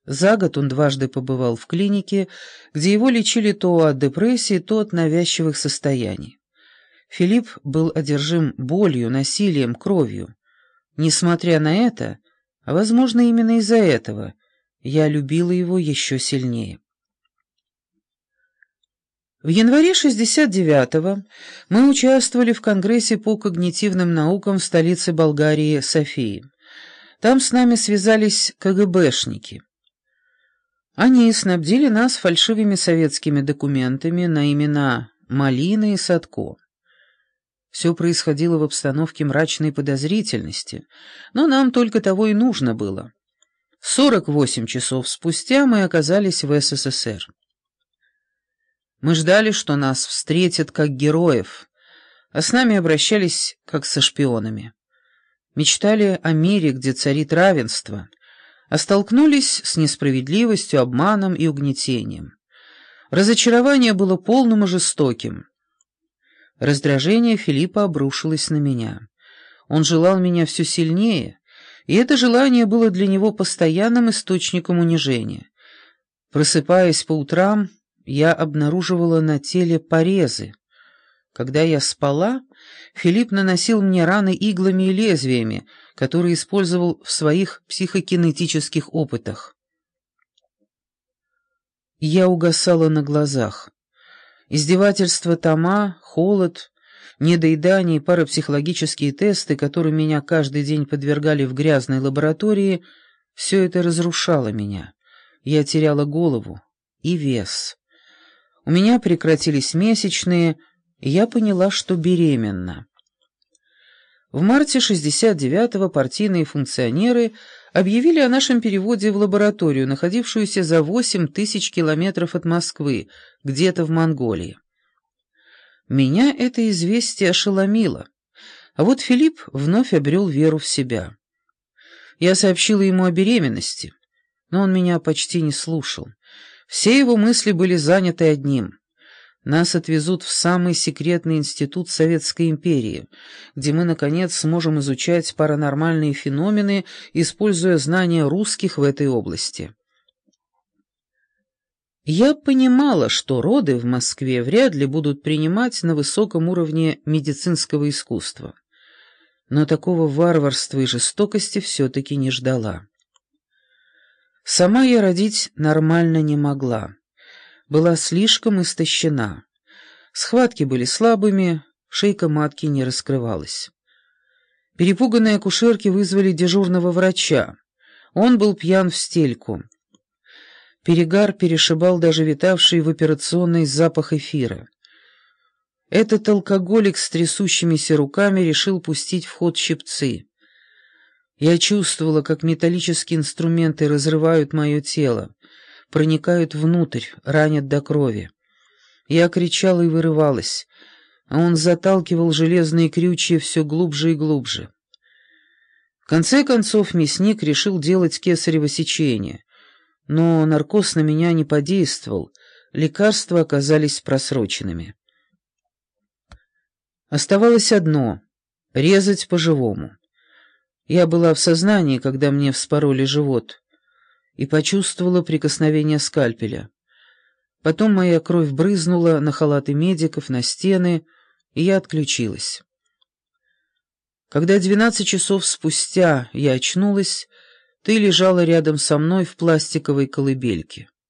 За год он дважды побывал в клинике, где его лечили то от депрессии, то от навязчивых состояний. Филипп был одержим болью, насилием, кровью. Несмотря на это, а возможно именно из-за этого, я любила его еще сильнее. В январе 69-го мы участвовали в Конгрессе по когнитивным наукам в столице Болгарии Софии. Там с нами связались КГБшники. Они снабдили нас фальшивыми советскими документами на имена Малины и Садко. Все происходило в обстановке мрачной подозрительности, но нам только того и нужно было. 48 часов спустя мы оказались в СССР. Мы ждали, что нас встретят как героев, а с нами обращались как со шпионами. Мечтали о мире, где царит равенство, а столкнулись с несправедливостью, обманом и угнетением. Разочарование было полным и жестоким. Раздражение Филиппа обрушилось на меня. Он желал меня все сильнее, и это желание было для него постоянным источником унижения. Просыпаясь по утрам, я обнаруживала на теле порезы. Когда я спала, Филипп наносил мне раны иглами и лезвиями, которые использовал в своих психокинетических опытах. Я угасала на глазах. Издевательства Тома, холод, недоедание и парапсихологические тесты, которым меня каждый день подвергали в грязной лаборатории, все это разрушало меня. Я теряла голову и вес. У меня прекратились месячные, и я поняла, что беременна. В марте 69-го партийные функционеры объявили о нашем переводе в лабораторию, находившуюся за 8000 километров от Москвы, где-то в Монголии. Меня это известие ошеломило, а вот Филипп вновь обрел веру в себя. Я сообщила ему о беременности, но он меня почти не слушал. Все его мысли были заняты одним. Нас отвезут в самый секретный институт Советской империи, где мы, наконец, сможем изучать паранормальные феномены, используя знания русских в этой области. Я понимала, что роды в Москве вряд ли будут принимать на высоком уровне медицинского искусства. Но такого варварства и жестокости все-таки не ждала. Сама я родить нормально не могла. Была слишком истощена. Схватки были слабыми, шейка матки не раскрывалась. Перепуганные акушерки вызвали дежурного врача. Он был пьян в стельку. Перегар перешибал даже витавший в операционной запах эфира. Этот алкоголик с трясущимися руками решил пустить в ход щипцы. Я чувствовала, как металлические инструменты разрывают мое тело, проникают внутрь, ранят до крови. Я кричала и вырывалась, а он заталкивал железные крючья все глубже и глубже. В конце концов мясник решил делать кесарево сечение, но наркоз на меня не подействовал, лекарства оказались просроченными. Оставалось одно — резать по-живому. Я была в сознании, когда мне вспороли живот, и почувствовала прикосновение скальпеля. Потом моя кровь брызнула на халаты медиков, на стены, и я отключилась. Когда 12 часов спустя я очнулась, ты лежала рядом со мной в пластиковой колыбельке.